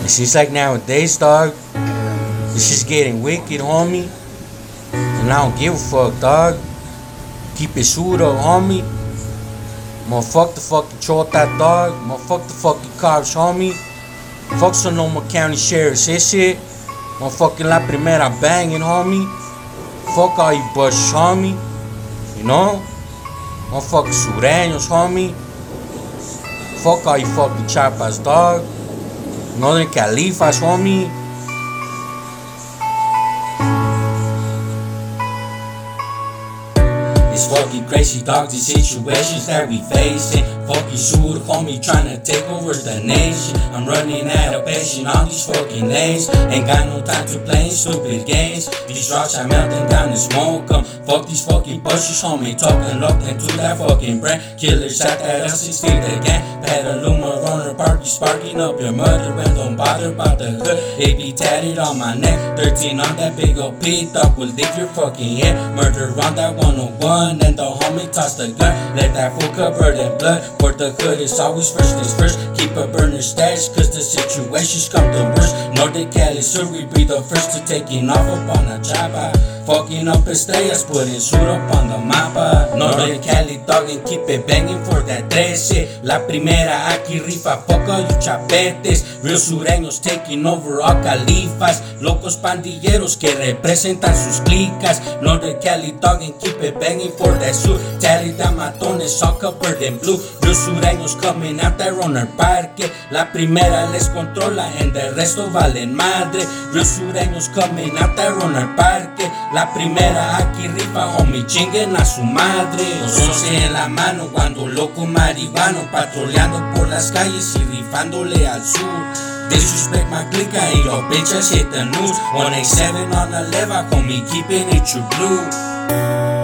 It's just like nowadays, dog. This shit's getting wicked, homie. And I don't give a fuck, dog. Keep it sued up, homie. Motherfuck the fucking chota, dog. Motherfuck the fucking cops, homie. Fuck Sonoma County Sheriff's shit. Motherfucking La Primera banging, homie. Fuck all you bushes, homie. You know? Motherfucking sureños, homie. Fuck all you fucking chapas, dog. Northern Califas, homie. It's fucking crazy, dog, these situations that we facing. Fucking shoot, homie, tryna take over the nation. I'm running out of patience on these fucking lanes. Ain't got no time to play stupid games. These rocks are melting down and smoke 'em. Fuck these fucking bushes, homie, talking locked into that fucking brand. Killers at that L16 again. Petaluma runner party, sparking up your mother. And don't bother about the hood, it be tatted on my neck. 13 on that big old P, dog will leave your fucking head. Murder on that 101, and the homie toss the gun. Let that fool covered in blood. For the hood is always first things first. Keep a burner stash, cause the situations come the worst. Northern Cali, Surrey be the first to taking off upon a chapa. Fucking up estrellas, putting suit up on the mapa. Northern Cali, dog, and keep it banging for that 13. La Primera aquí rifa, fuck all you chapetes. Real sureños taking over all califas. Locos pandilleros que representan sus clicas. Northern Cali, dog, and keep it banging for that suit. Tatted down matones, all covered in blue. Real sureños coming out there on our parque. La Primera les controla and the resto valen madre. Real sureños coming out there on our parque. La Primera aquí rifa, homie, chinguen a su madre. Los 11 en la mano, cuando loco marihuano, patrullando por las calles y rifándole al sur. Disrespect my clique and your bitches hit the news. 187 on the leva, homie, keeping it true blue.